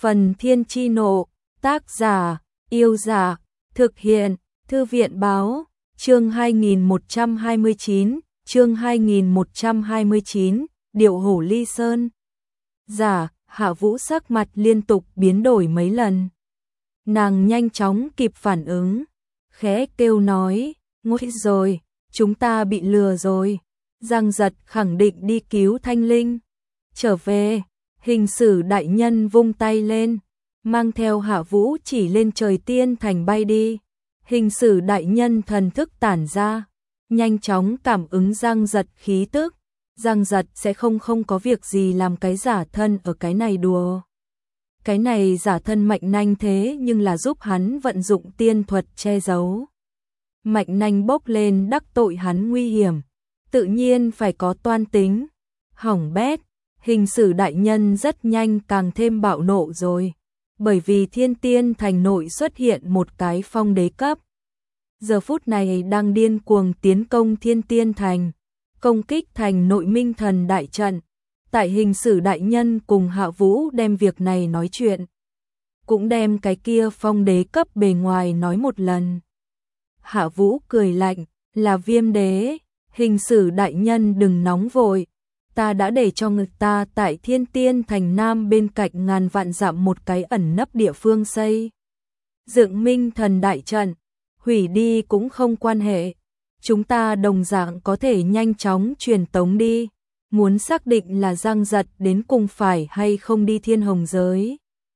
Phần Thiên Chi Nộ, tác giả, Yêu Giả, thực hiện, Thư viện Báo, chương 2129, Điệu Hổ Ly Sơn. Giả, Hạ Vũ sắc mặt liên tục biến đổi mấy lần. Nàng nhanh chóng kịp phản ứng, khẽ kêu nói, nguy rồi, chúng ta bị lừa rồi. Giang Giật khẳng định đi cứu Thanh Linh. Trở về, Hình Sử đại nhân vung tay lên, mang theo Hạ Vũ chỉ lên trời tiên thành bay đi. Hình Sử đại nhân thần thức tản ra, nhanh chóng cảm ứng Giang Giật khí tức. Giang Giật sẽ không có việc gì làm cái giả thân ở cái này đùa. Cái này giả thân mạnh nanh thế nhưng là giúp hắn vận dụng tiên thuật che giấu. Mạnh nanh bốc lên đắc tội hắn nguy hiểm, tự nhiên phải có toan tính. Hỏng bét, Hình Sử đại nhân rất nhanh càng thêm bạo nộ rồi, bởi vì Thiên Tiên thành nội xuất hiện một cái phong đế cấp. Giờ phút này đang điên cuồng tiến công Thiên Tiên thành, công kích thành nội Minh Thần đại trận. Tại Hình Sử đại nhân cùng Hạ Vũ đem việc này nói chuyện, cũng đem cái kia phong đế cấp bề ngoài nói một lần. Hạ Vũ cười lạnh, là Viêm đế. Hình Sử đại nhân đừng nóng vội, ta đã để cho người ta tại Thiên Tiên thành Nam bên cạnh ngàn vạn dặm một cái ẩn nấp địa phương xây dựng Minh Thần đại trận, hủy đi cũng không quan hệ, chúng ta đồng dạng có thể nhanh chóng truyền tống đi. Muốn xác định là Giang Giật đến cùng phải hay không đi Thiên Hồng giới.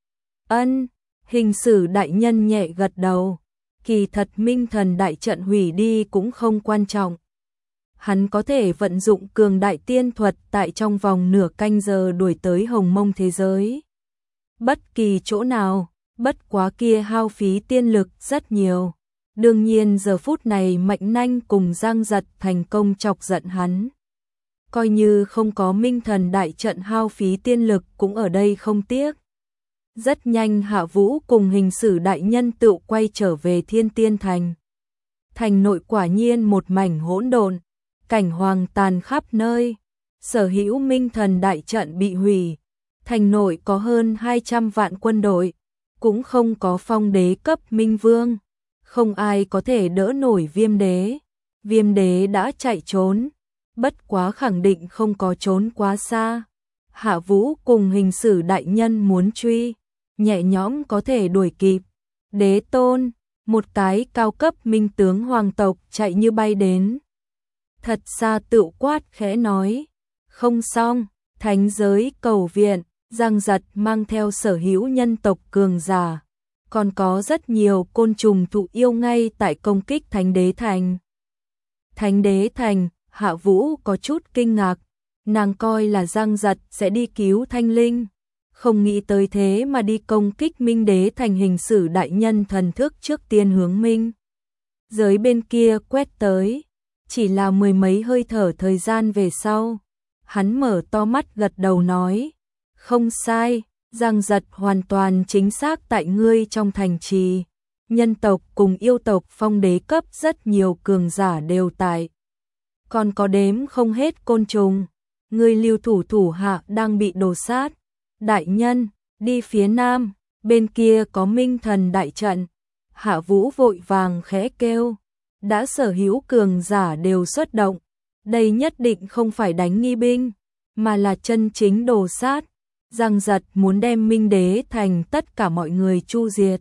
Ân, Hình Sử đại nhân nhẹ gật đầu, kỳ thật Minh Thần đại trận hủy đi cũng không quan trọng. Hắn có thể vận dụng cường đại tiên thuật tại trong vòng nửa canh giờ đuổi tới Hồng Mông thế giới. Bất kỳ chỗ nào, bất quá kia hao phí tiên lực rất nhiều. Đương nhiên giờ phút này Mạnh Nanh cùng Giang Giật thành công chọc giận hắn. Coi như không có Minh Thần đại trận hao phí tiên lực cũng ở đây không tiếc. Rất nhanh Hạ Vũ cùng Hình Sử đại nhân tự quay trở về Thiên Tiên thành. Thành nội quả nhiên một mảnh hỗn độn, cảnh hoàng tàn khắp nơi, sở hữu Minh Thần đại trận bị hủy, thành nội có hơn 200 vạn quân đội, cũng không có phong đế cấp Minh Vương, không ai có thể đỡ nổi Viêm đế. Viêm đế đã chạy trốn, bất quá khẳng định không có trốn quá xa. Hạ Vũ cùng Hình Sử đại nhân muốn truy, nhẹ nhõm có thể đuổi kịp. Đế tôn, một cái cao cấp minh tướng hoàng tộc chạy như bay đến. Thật xa tự quát khẽ nói, không xong, thánh giới cầu viện. Giang Giật mang theo sở hữu nhân tộc cường giả, còn có rất nhiều côn trùng thụ yêu ngay tại công kích Thánh Đế thành. Thánh Đế thành, Hạ Vũ có chút kinh ngạc, nàng coi là Giang Giật sẽ đi cứu Thanh Linh, không nghĩ tới thế mà đi công kích Minh Đế thành. Hình Sử đại nhân thần thức trước tiên hướng Minh giới bên kia quét tới, chỉ là mười mấy hơi thở thời gian về sau, hắn mở to mắt gật đầu nói, không sai, Giang Giật hoàn toàn chính xác tại ngươi trong thành trì, nhân tộc cùng yêu tộc phong đế cấp rất nhiều cường giả đều tại. Còn có đếm không hết côn trùng, ngươi lưu thủ hạ đang bị đổ sát. Đại nhân, đi phía nam, bên kia có Minh Thần đại trận. Hạ Vũ vội vàng khẽ kêu, đã sở hữu cường giả đều xuất động, đây nhất định không phải đánh nghi binh, mà là chân chính đổ sát. Giang Giật muốn đem Minh Đế thành tất cả mọi người chu diệt.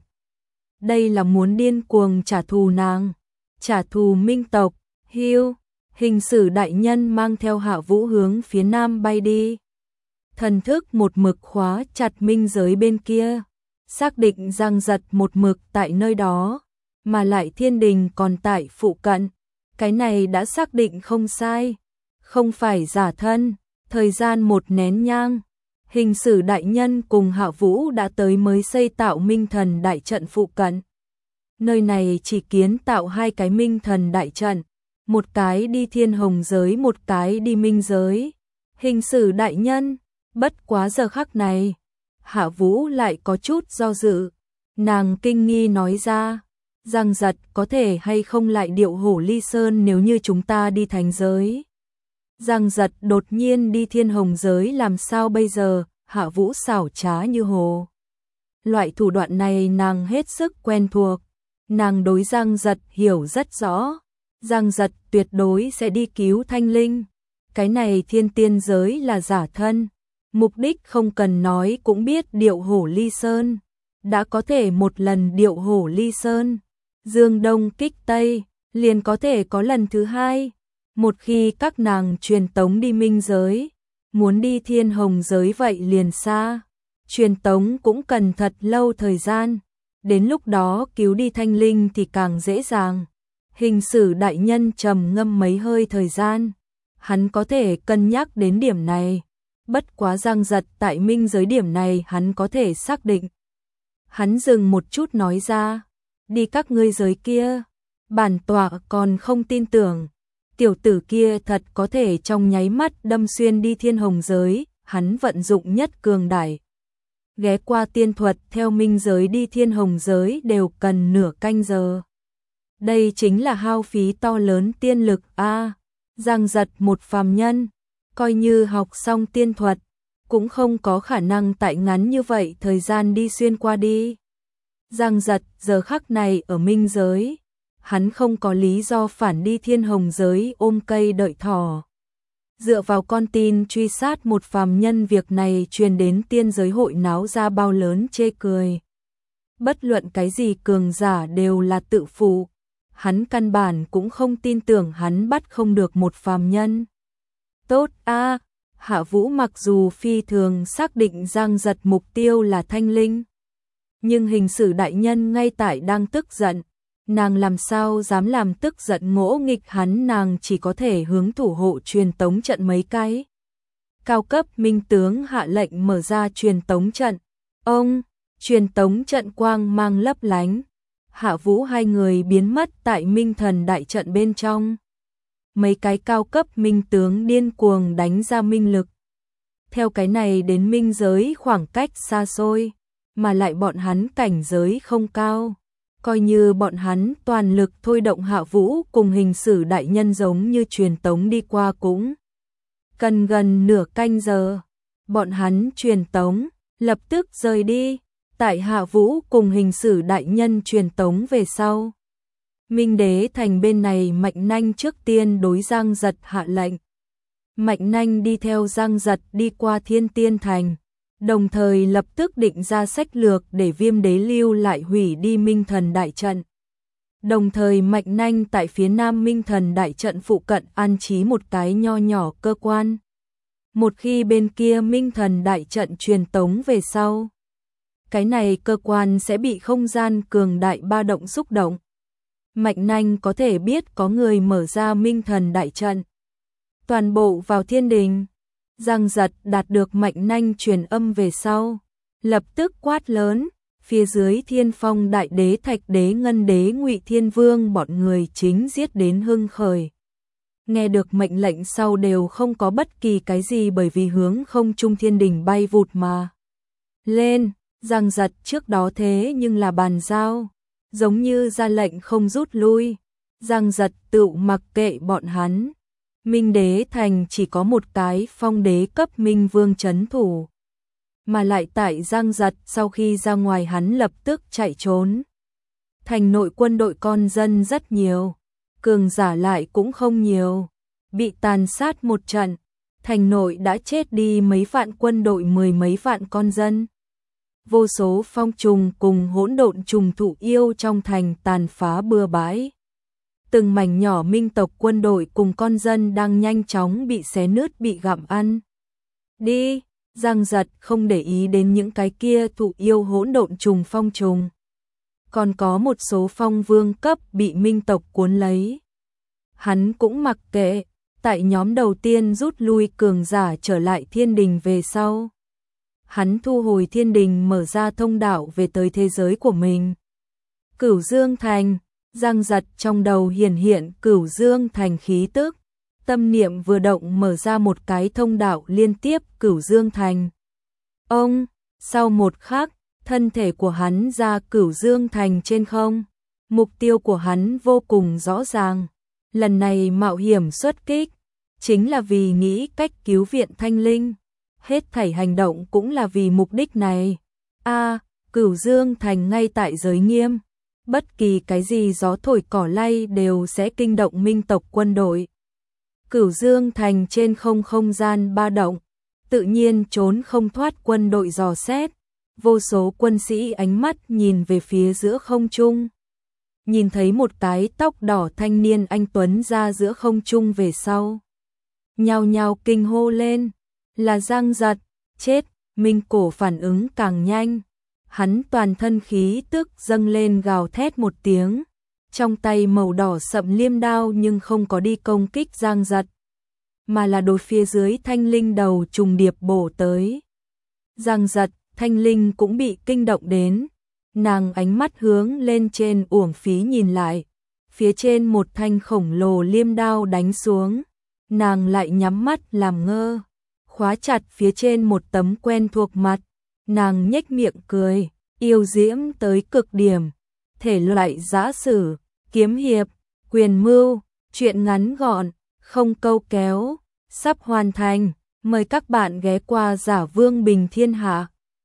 Đây là muốn điên cuồng trả thù nàng, trả thù Minh tộc. Hiu, Hình Sử đại nhân mang theo Hạ Vũ hướng phía nam bay đi. Thần thức một mực khóa chặt Minh giới bên kia, xác định Giang Giật một mực tại nơi đó, mà lại Thiên Đình còn tại phụ cận. Cái này đã xác định không sai, không phải giả thân. Thời gian một nén nhang, Hình Sử đại nhân cùng Hạ Vũ đã tới mới xây tạo Minh Thần đại trận phụ cận. Nơi này chỉ kiến tạo hai cái Minh Thần đại trận, một cái đi Thiên Hồng giới, một cái đi Minh giới. Hình Sử đại nhân, bất quá giờ khắc này, Hạ Vũ lại có chút do dự. Nàng kinh nghi nói ra, Giang Giật có thể hay không lại điệu hổ ly sơn nếu như chúng ta đi thánh giới. Giang Giật đột nhiên đi Thiên Hồng giới làm sao bây giờ? Hạ Vũ xảo trá như hồ Loại thủ đoạn này nàng hết sức quen thuộc. Nàng đối Giang Giật hiểu rất rõ. Giang Giật tuyệt đối sẽ đi cứu Thanh Linh. Cái này thiên tiên giới là giả thân. Mục đích không cần nói cũng biết điệu hổ ly sơn. Đã có thể một lần điệu hổ ly sơn, dương đông kích tây, liền có thể có lần thứ hai. Một khi các nàng truyền tống đi minh giới, muốn đi thiên hồng giới vậy liền xa. Truyền tống cũng cần thật lâu thời gian. Đến lúc đó cứu đi Thanh Linh thì càng dễ dàng. Hình sử đại nhân trầm ngâm mấy hơi thời gian. Hắn có thể cân nhắc đến điểm này. Bất quá Giang Giật tại minh giới điểm này hắn có thể xác định. Hắn dừng một chút nói ra. Đi các ngươi giới kia. Bản tọa còn không tin tưởng. Tiểu tử kia thật có thể trong nháy mắt đâm xuyên đi thiên hồng giới. Hắn vận dụng nhất cường đại. Ghé qua tiên thuật theo minh giới đi thiên hồng giới đều cần nửa canh giờ. Đây chính là hao phí to lớn tiên lực a. Giang Giật một phàm nhân, coi như học xong tiên thuật, cũng không có khả năng tại ngắn như vậy thời gian đi xuyên qua đi. Giang Giật giờ khắc này ở minh giới, hắn không có lý do phản đi thiên hồng giới ôm cây đợi thỏ. Dựa vào con tin truy sát một phàm nhân việc này truyền đến tiên giới hội náo ra bao lớn chê cười. Bất luận cái gì cường giả đều là tự phụ. Hắn căn bản cũng không tin tưởng hắn bắt không được một phàm nhân. Tốt a, Hạ Vũ mặc dù phi thường xác định Giang Giật mục tiêu là Thanh Linh. Nhưng hình sử đại nhân ngay tại đang tức giận. Nàng làm sao dám làm tức giận ngỗ nghịch hắn, nàng chỉ có thể hướng thủ hộ truyền tống trận mấy cái. Cao cấp minh tướng hạ lệnh mở ra truyền tống trận. Ông, truyền tống trận quang mang lấp lánh. Hạ Vũ hai người biến mất tại minh thần đại trận bên trong. Mấy cái cao cấp minh tướng điên cuồng đánh ra minh lực. Theo cái này đến minh giới khoảng cách xa xôi, mà lại bọn hắn cảnh giới không cao. Coi như bọn hắn toàn lực thôi động Hạ Vũ cùng hình sử đại nhân giống như truyền tống đi qua cũng cần gần nửa canh giờ. Bọn hắn truyền tống, lập tức rời đi. Tại Hạ Vũ cùng hình sử đại nhân truyền tống về sau. Minh Đế Thành bên này Mạnh Nanh trước tiên đối Giang Giật hạ lệnh. Mạnh Nanh đi theo Giang Giật đi qua Thiên Tiên Thành, đồng thời lập tức định ra sách lược để Viêm Đế lưu lại hủy đi Minh Thần Đại Trận. Đồng thời Mạnh Nanh tại phía nam Minh Thần Đại Trận phụ cận an trí một cái nho nhỏ cơ quan. Một khi bên kia Minh Thần Đại Trận truyền tống về sau, cái này cơ quan sẽ bị không gian cường đại ba động xúc động. Mạnh Nanh có thể biết có người mở ra Minh Thần Đại Trận. Toàn bộ vào thiên đình. Giang Giật đạt được Mạnh Nanh truyền âm về sau, lập tức quát lớn, phía dưới Thiên Phong Đại Đế, Thạch Đế, Ngân Đế, Ngụy Thiên Vương bọn người chính giết đến hưng khởi. Nghe được mệnh lệnh sau đều không có bất kỳ cái gì, bởi vì hướng không trung thiên đình bay vụt mà lên. Giang Giật trước đó thế nhưng là bàn giao, giống như ra lệnh không rút lui. Giang Giật tự mặc kệ bọn hắn. Minh Đế Thành chỉ có một cái phong đế cấp Minh Vương trấn thủ. Mà lại tại Giang Giật sau khi ra ngoài hắn lập tức chạy trốn. Thành nội quân đội con dân rất nhiều, cường giả lại cũng không nhiều. Bị tàn sát một trận, thành nội đã chết đi mấy vạn quân đội, mười mấy vạn con dân. Vô số phong trùng cùng hỗn độn trùng thụ yêu trong thành tàn phá bừa bãi. Từng mảnh nhỏ minh tộc quân đội cùng con dân đang nhanh chóng bị xé nứt, bị gặm ăn. Đi, Giang Giật không để ý đến những cái kia thụ yêu hỗn độn trùng phong trùng. Còn có một số phong vương cấp bị minh tộc cuốn lấy. Hắn cũng mặc kệ, tại nhóm đầu tiên rút lui cường giả trở lại thiên đình về sau. Hắn thu hồi thiên đình, mở ra thông đạo về tới thế giới của mình. Cửu Dương Thành, Giang Giật trong đầu hiển hiện Cửu Dương Thành khí tức. Tâm niệm vừa động mở ra một cái thông đạo liên tiếp Cửu Dương Thành. Ông, sau một khắc, thân thể của hắn ra Cửu Dương Thành trên không. Mục tiêu của hắn vô cùng rõ ràng. Lần này mạo hiểm xuất kích, chính là vì nghĩ cách cứu viện Thanh Linh. Hết thảy hành động cũng là vì mục đích này. Cửu Dương Thành ngay tại giới nghiêm, bất kỳ cái gì gió thổi cỏ lay đều sẽ kinh động minh tộc quân đội. Cửu Dương Thành trên không gian ba động, tự nhiên trốn không thoát quân đội dò xét, vô số quân sĩ ánh mắt nhìn về phía giữa không trung. Nhìn thấy một cái tóc đỏ thanh niên anh tuấn ra giữa không trung về sau. Nhao nhao kinh hô lên, là Giang Giật, chết, Minh Cổ phản ứng càng nhanh. Hắn toàn thân khí tức dâng lên gào thét một tiếng, trong tay màu đỏ sậm liêm đao nhưng không có đi công kích Giang Giật, mà là đối phía dưới thanh linh đầu trùng điệp bổ tới. Giang Giật, thanh linh cũng bị kinh động đến, nàng ánh mắt hướng lên trên uổng phí nhìn lại, phía trên một thanh khổng lồ liêm đao đánh xuống, nàng lại nhắm mắt làm ngơ, khóa chặt phía trên một tấm quen thuộc mặt, nàng nhếch miệng cười, yêu diễm tới cực điểm, thể loại giã sử, kiếm hiệp, quyền mưu, truyện ngắn gọn, không câu kéo, sắp hoàn thành, mời các bạn ghé qua Giả Vương Bình Thiên Hạ.